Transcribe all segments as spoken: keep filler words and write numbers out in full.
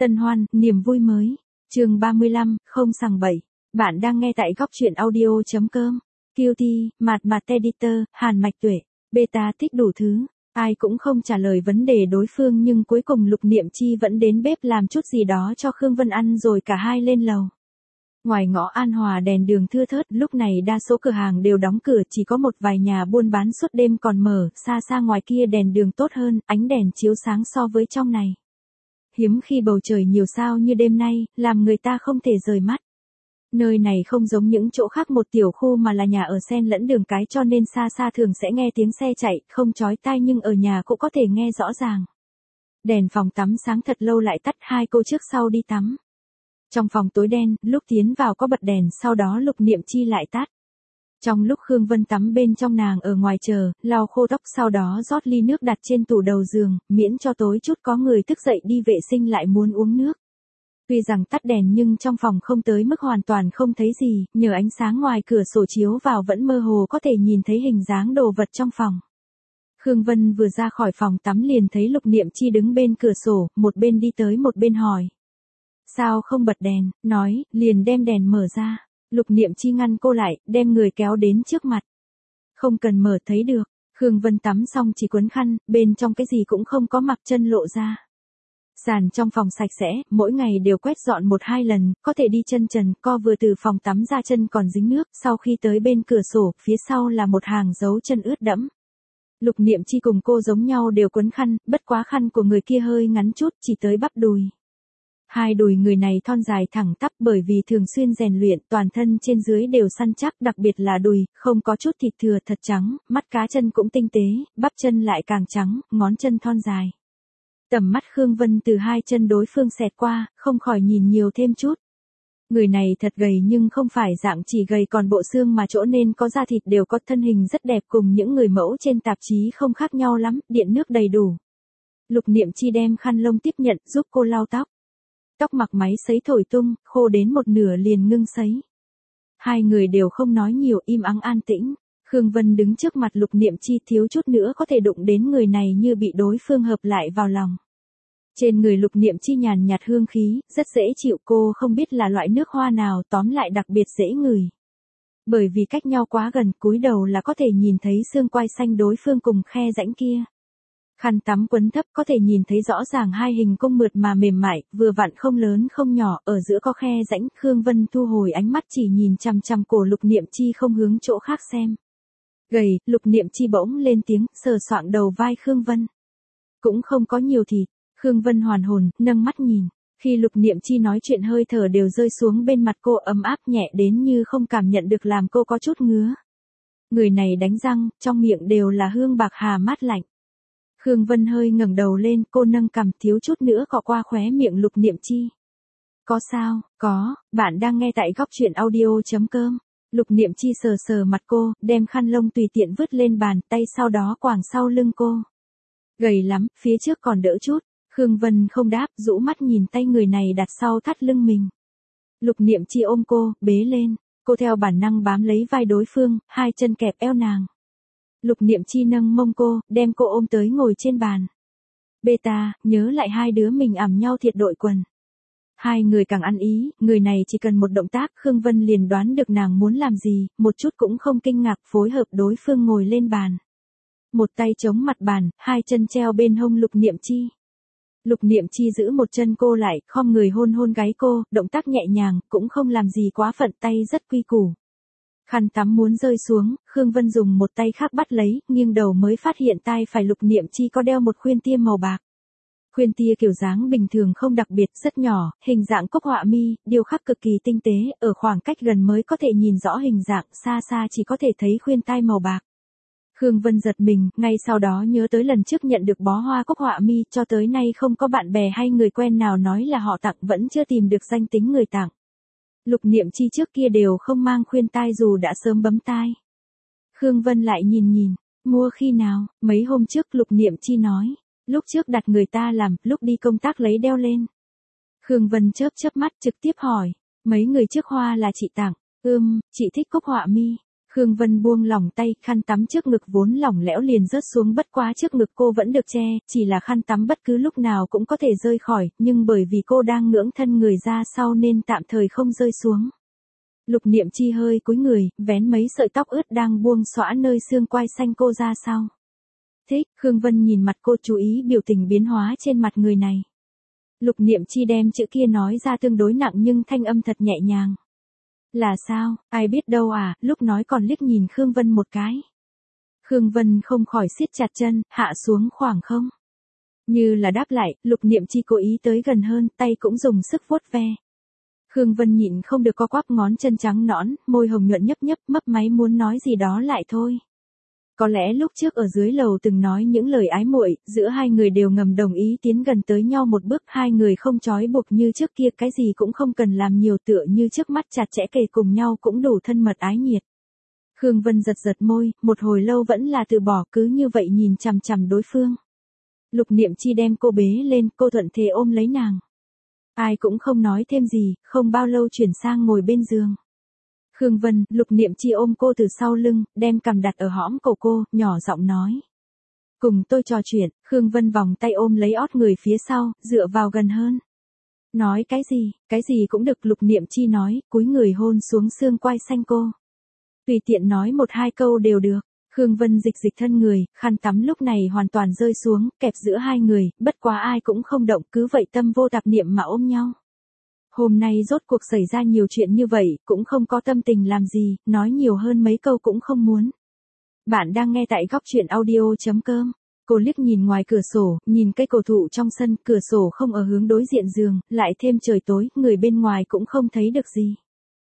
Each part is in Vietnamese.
Tân hoan, niềm vui mới. Chương ba mươi lăm, không sằng bậy. Bạn đang nghe tại góc truyện audio chấm com. Cutie, Mạt Mạt Editor, Hàn Mạch Tuệ. Beta thích đủ thứ. Ai cũng không trả lời vấn đề đối phương nhưng cuối cùng Lục Niệm Chi vẫn đến bếp làm chút gì đó cho Khương Vân ăn rồi cả hai lên lầu. Ngoài ngõ An Hòa đèn đường thưa thớt, lúc này đa số cửa hàng đều đóng cửa, chỉ có một vài nhà buôn bán suốt đêm còn mở, xa xa ngoài kia đèn đường tốt hơn, ánh đèn chiếu sáng so với trong này. Hiếm khi bầu trời nhiều sao như đêm nay, làm người ta không thể rời mắt. Nơi này không giống những chỗ khác một tiểu khu mà là nhà ở xen lẫn đường cái cho nên xa xa thường sẽ nghe tiếng xe chạy, không chói tai nhưng ở nhà cũng có thể nghe rõ ràng. Đèn phòng tắm sáng thật lâu lại tắt, hai cô trước sau đi tắm. Trong phòng tối đen, lúc tiến vào có bật đèn, sau đó Lục Niệm Chi lại tắt. Trong lúc Khương Vân tắm bên trong nàng ở ngoài chờ, lau khô tóc sau đó rót ly nước đặt trên tủ đầu giường, miễn cho tối chút có người thức dậy đi vệ sinh lại muốn uống nước. Tuy rằng tắt đèn nhưng trong phòng không tới mức hoàn toàn không thấy gì, nhờ ánh sáng ngoài cửa sổ chiếu vào vẫn mơ hồ có thể nhìn thấy hình dáng đồ vật trong phòng. Khương Vân vừa ra khỏi phòng tắm liền thấy Lục Niệm Chi đứng bên cửa sổ, một bên đi tới một bên hỏi. Sao không bật đèn, nói, liền đem đèn mở ra. Lục Niệm Chi ngăn cô lại, đem người kéo đến trước mặt. Không cần mở thấy được. Khương Vân tắm xong chỉ quấn khăn, bên trong cái gì cũng không có, mặc chân lộ ra. Sàn trong phòng sạch sẽ, mỗi ngày đều quét dọn một hai lần, có thể đi chân trần, co vừa từ phòng tắm ra chân còn dính nước, sau khi tới bên cửa sổ, phía sau là một hàng dấu chân ướt đẫm. Lục Niệm Chi cùng cô giống nhau đều quấn khăn, bất quá khăn của người kia hơi ngắn chút, chỉ tới bắp đùi. Hai đùi người này thon dài thẳng tắp bởi vì thường xuyên rèn luyện, toàn thân trên dưới đều săn chắc, đặc biệt là đùi, không có chút thịt thừa, thật trắng, mắt cá chân cũng tinh tế, bắp chân lại càng trắng, ngón chân thon dài. Tầm mắt Khương Vân từ hai chân đối phương xẹt qua, không khỏi nhìn nhiều thêm chút. Người này thật gầy nhưng không phải dạng chỉ gầy còn bộ xương mà chỗ nên có da thịt đều có, thân hình rất đẹp, cùng những người mẫu trên tạp chí không khác nhau lắm, điện nước đầy đủ. Lục Niệm Chi đem khăn lông tiếp nhận giúp cô lau tóc. Tóc mặc máy sấy thổi tung, khô đến một nửa liền ngưng sấy. Hai người đều không nói nhiều, im ắng an tĩnh. Khương Vân đứng trước mặt Lục Niệm Chi, thiếu chút nữa có thể đụng đến người này như bị đối phương hợp lại vào lòng. Trên người Lục Niệm Chi nhàn nhạt hương khí, rất dễ chịu, cô không biết là loại nước hoa nào, tóm lại đặc biệt dễ ngửi. Bởi vì cách nhau quá gần, cúi đầu là có thể nhìn thấy xương quai xanh đối phương cùng khe rãnh kia. Khăn tắm quấn thấp có thể nhìn thấy rõ ràng hai hình cung mượt mà mềm mại, vừa vặn không lớn không nhỏ, ở giữa có khe rãnh. Khương Vân thu hồi ánh mắt chỉ nhìn chằm chằm cổ Lục Niệm Chi không hướng chỗ khác xem. Gầy, Lục Niệm Chi bỗng lên tiếng, sờ soạng đầu vai Khương Vân. Cũng không có nhiều thịt. Khương Vân hoàn hồn, nâng mắt nhìn. Khi Lục Niệm Chi nói chuyện hơi thở đều rơi xuống bên mặt cô, ấm áp nhẹ đến như không cảm nhận được, làm cô có chút ngứa. Người này đánh răng, trong miệng đều là hương bạc hà mát lạnh. Khương Vân hơi ngẩng đầu lên, cô nâng cằm, thiếu chút nữa cọ qua khóe miệng Lục Niệm Chi. Có sao? Có, bạn đang nghe tại góc truyện audio chấm com. Lục Niệm Chi sờ sờ mặt cô, đem khăn lông tùy tiện vứt lên bàn, tay sau đó quàng sau lưng cô. Gầy lắm, phía trước còn đỡ chút. Khương Vân không đáp, rũ mắt nhìn tay người này đặt sau thắt lưng mình. Lục Niệm Chi ôm cô, bế lên. Cô theo bản năng bám lấy vai đối phương, hai chân kẹp eo nàng. Lục Niệm Chi nâng mông cô, đem cô ôm tới ngồi trên bàn. Beta, nhớ lại hai đứa mình ẵm nhau thiệt đội quần. Hai người càng ăn ý, người này chỉ cần một động tác, Khương Vân liền đoán được nàng muốn làm gì, một chút cũng không kinh ngạc, phối hợp đối phương ngồi lên bàn. Một tay chống mặt bàn, hai chân treo bên hông Lục Niệm Chi. Lục Niệm Chi giữ một chân cô lại, khom người hôn hôn gáy cô, động tác nhẹ nhàng, cũng không làm gì quá phận, tay rất quy củ. Khăn tắm muốn rơi xuống, Khương Vân dùng một tay khác bắt lấy, nghiêng đầu mới phát hiện tai phải Lục Niệm Chi có đeo một khuyên tia màu bạc. Khuyên tia kiểu dáng bình thường không đặc biệt, rất nhỏ, hình dạng cúc họa mi, điêu khắc cực kỳ tinh tế, ở khoảng cách gần mới có thể nhìn rõ hình dạng, xa xa chỉ có thể thấy khuyên tai màu bạc. Khương Vân giật mình, ngay sau đó nhớ tới lần trước nhận được bó hoa cúc họa mi, cho tới nay không có bạn bè hay người quen nào nói là họ tặng, vẫn chưa tìm được danh tính người tặng. Lục Niệm Chi trước kia đều không mang khuyên tai dù đã sớm bấm tai. Khương Vân lại nhìn nhìn, mua khi nào, mấy hôm trước Lục Niệm Chi nói, lúc trước đặt người ta làm, lúc đi công tác lấy đeo lên. Khương Vân chớp chớp mắt trực tiếp hỏi, mấy người trước hoa là chị tặng, ưm, chị thích cúc họa mi. Khương Vân buông lỏng tay, khăn tắm trước ngực vốn lỏng lẽo liền rớt xuống, bất quá trước ngực cô vẫn được che, chỉ là khăn tắm bất cứ lúc nào cũng có thể rơi khỏi, nhưng bởi vì cô đang ngưỡng thân người ra sau nên tạm thời không rơi xuống. Lục Niệm Chi hơi cúi người, vén mấy sợi tóc ướt đang buông xõa nơi xương quai xanh cô ra sau. Thích, Khương Vân nhìn mặt cô, chú ý biểu tình biến hóa trên mặt người này. Lục Niệm Chi đem chữ kia nói ra tương đối nặng nhưng thanh âm thật nhẹ nhàng. Là sao, ai biết đâu à, lúc nói còn liếc nhìn Khương Vân một cái. Khương Vân không khỏi siết chặt chân, hạ xuống khoảng không. Như là đáp lại, Lục Niệm Chi cố ý tới gần hơn, tay cũng dùng sức vuốt ve. Khương Vân nhịn không được co quắp ngón chân trắng nõn, môi hồng nhuận nhấp nhấp, mấp máy muốn nói gì đó lại thôi. Có lẽ lúc trước ở dưới lầu từng nói những lời ái muội, giữa hai người đều ngầm đồng ý tiến gần tới nhau một bước, hai người không trói buộc như trước kia, cái gì cũng không cần làm nhiều, tựa như trước mắt chặt chẽ kề cùng nhau cũng đủ thân mật ái nhiệt. Khương Vân giật giật môi, một hồi lâu vẫn là từ bỏ, cứ như vậy nhìn chằm chằm đối phương. Lục Niệm Chi đem cô bế lên, cô thuận thế ôm lấy nàng. Ai cũng không nói thêm gì, không bao lâu chuyển sang ngồi bên giường. Khương Vân, Lục Niệm Chi ôm cô từ sau lưng, đem cằm đặt ở hõm cổ cô, nhỏ giọng nói. Cùng tôi trò chuyện, Khương Vân vòng tay ôm lấy ót người phía sau, dựa vào gần hơn. Nói cái gì, cái gì cũng được, Lục Niệm Chi nói, cúi người hôn xuống xương quai xanh cô. Tùy tiện nói một hai câu đều được. Khương Vân dịch dịch thân người, khăn tắm lúc này hoàn toàn rơi xuống, kẹp giữa hai người, bất quá ai cũng không động, cứ vậy tâm vô tạp niệm mà ôm nhau. Hôm nay rốt cuộc xảy ra nhiều chuyện như vậy, cũng không có tâm tình làm gì, nói nhiều hơn mấy câu cũng không muốn. Bạn đang nghe tại góc truyện audio.com. Cô liếc nhìn ngoài cửa sổ, nhìn cây cổ thụ trong sân, cửa sổ không ở hướng đối diện giường, lại thêm trời tối, người bên ngoài cũng không thấy được gì.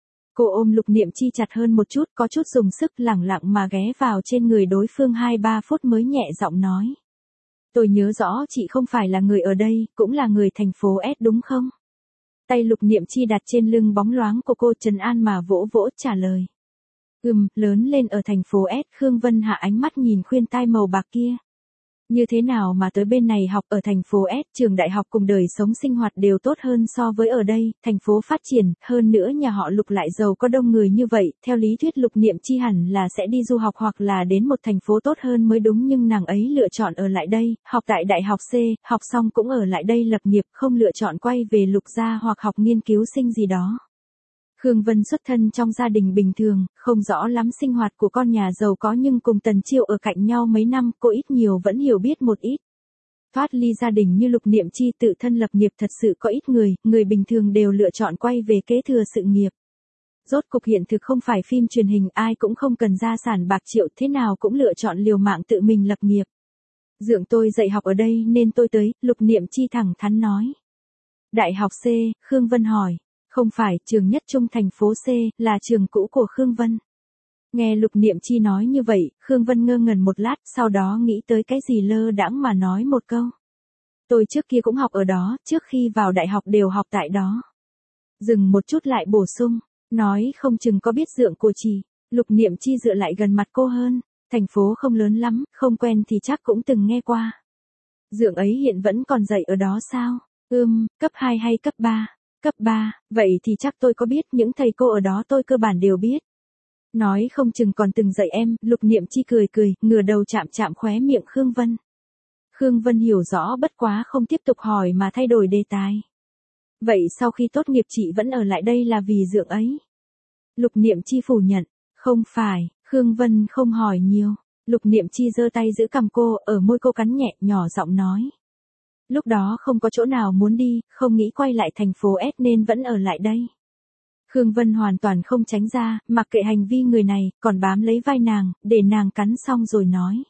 Cô ôm Lục Niệm Chi chặt hơn một chút, có chút dùng sức, lẳng lặng mà ghé vào trên người đối phương hai ba phút mới nhẹ giọng nói. Tôi nhớ rõ chị không phải là người ở đây, cũng là người thành phố S đúng không? Tay Lục Niệm Chi đặt trên lưng bóng loáng của cô, trấn an mà vỗ vỗ trả lời. Ừm, lớn lên ở thành phố S, Khương Vân hạ ánh mắt nhìn khuyên tai màu bạc kia. Như thế nào mà tới bên này học ở thành phố S, trường đại học cùng đời sống sinh hoạt đều tốt hơn so với ở đây, thành phố phát triển, hơn nữa nhà họ Lục lại giàu có đông người như vậy, theo lý thuyết Lục Niệm Chi hẳn là sẽ đi du học hoặc là đến một thành phố tốt hơn mới đúng, nhưng nàng ấy lựa chọn ở lại đây, học tại đại học C, học xong cũng ở lại đây lập nghiệp, không lựa chọn quay về Lục gia hoặc học nghiên cứu sinh gì đó. Khương Vân xuất thân trong gia đình bình thường, không rõ lắm sinh hoạt của con nhà giàu có, nhưng cùng Tần Chiêu ở cạnh nhau mấy năm, cô ít nhiều vẫn hiểu biết một ít. Thoát ly gia đình như Lục Niệm Chi tự thân lập nghiệp thật sự có ít người, người bình thường đều lựa chọn quay về kế thừa sự nghiệp. Rốt cục hiện thực không phải phim truyền hình, ai cũng không cần gia sản bạc triệu, thế nào cũng lựa chọn liều mạng tự mình lập nghiệp. Dượng tôi dạy học ở đây nên tôi tới, Lục Niệm Chi thẳng thắn nói. Đại học C, Khương Vân hỏi. Không phải, trường nhất trung thành phố C, là trường cũ của Khương Vân. Nghe Lục Niệm Chi nói như vậy, Khương Vân ngơ ngẩn một lát, sau đó nghĩ tới cái gì lơ đãng mà nói một câu. Tôi trước kia cũng học ở đó, trước khi vào đại học đều học tại đó. Dừng một chút lại bổ sung, nói không chừng có biết dượng của chị. Lục Niệm Chi dựa lại gần mặt cô hơn, thành phố không lớn lắm, không quen thì chắc cũng từng nghe qua. Dượng ấy hiện vẫn còn dạy ở đó sao? Ừm, cấp hai hay cấp ba? Cấp ba, vậy thì chắc tôi có biết, những thầy cô ở đó tôi cơ bản đều biết. Nói không chừng còn từng dạy em, Lục Niệm Chi cười cười, ngửa đầu chạm chạm khóe miệng Khương Vân. Khương Vân hiểu rõ, bất quá không tiếp tục hỏi mà thay đổi đề tài. Vậy sau khi tốt nghiệp chị vẫn ở lại đây là vì dượng ấy? Lục Niệm Chi phủ nhận, không phải, Khương Vân không hỏi nhiều. Lục Niệm Chi giơ tay giữ cằm cô, ở môi cô cắn nhẹ, nhỏ giọng nói. Lúc đó không có chỗ nào muốn đi, không nghĩ quay lại thành phố S nên vẫn ở lại đây. Khương Vân hoàn toàn không tránh ra, mặc kệ hành vi người này, còn bám lấy vai nàng, để nàng cắn xong rồi nói.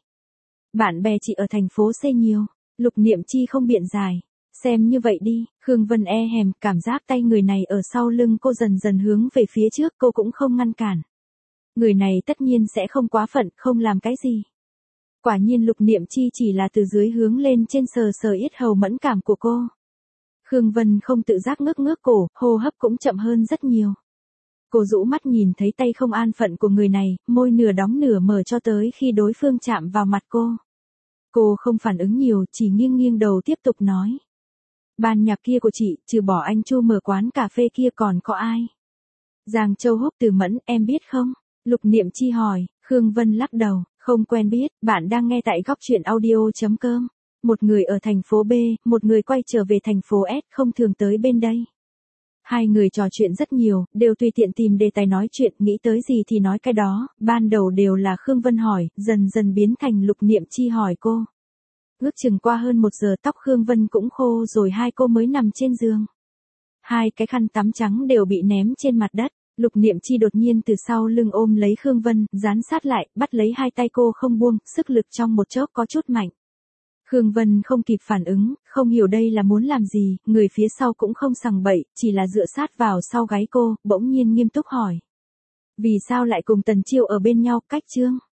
Bạn bè chị ở thành phố C nhiều, Lục Niệm Chi không biện giải. Xem như vậy đi, Khương Vân e hèm, cảm giác tay người này ở sau lưng cô dần dần hướng về phía trước, cô cũng không ngăn cản. Người này tất nhiên sẽ không quá phận, không làm cái gì. Quả nhiên Lục Niệm Chi chỉ là từ dưới hướng lên trên sờ sờ yết hầu mẫn cảm của cô. Khương Vân không tự giác ngước ngước cổ, hô hấp cũng chậm hơn rất nhiều. Cô rũ mắt nhìn thấy tay không an phận của người này, môi nửa đóng nửa mở cho tới khi đối phương chạm vào mặt cô. Cô không phản ứng nhiều, chỉ nghiêng nghiêng đầu tiếp tục nói. Ban nhạc kia của chị, trừ bỏ anh Chu mở quán cà phê kia còn có ai? Giang Châu Húc Từ Mẫn, em biết không? Lục Niệm Chi hỏi, Khương Vân lắc đầu, không quen biết, bạn đang nghe tại góc chuyện audio.com. Một người ở thành phố B, một người quay trở về thành phố S không thường tới bên đây. Hai người trò chuyện rất nhiều, đều tùy tiện tìm đề tài nói chuyện, nghĩ tới gì thì nói cái đó, ban đầu đều là Khương Vân hỏi, dần dần biến thành Lục Niệm Chi hỏi cô. Ước chừng qua hơn một giờ tóc Khương Vân cũng khô rồi, hai cô mới nằm trên giường. Hai cái khăn tắm trắng đều bị ném trên mặt đất. Lục Niệm Chi đột nhiên từ sau lưng ôm lấy Khương Vân, dán sát lại, bắt lấy hai tay cô không buông, sức lực trong một chốc có chút mạnh. Khương Vân không kịp phản ứng, không hiểu đây là muốn làm gì, người phía sau cũng không sằng bậy, chỉ là dựa sát vào sau gáy cô, bỗng nhiên nghiêm túc hỏi. Vì sao lại cùng Tần Chiêu ở bên nhau, cách chương?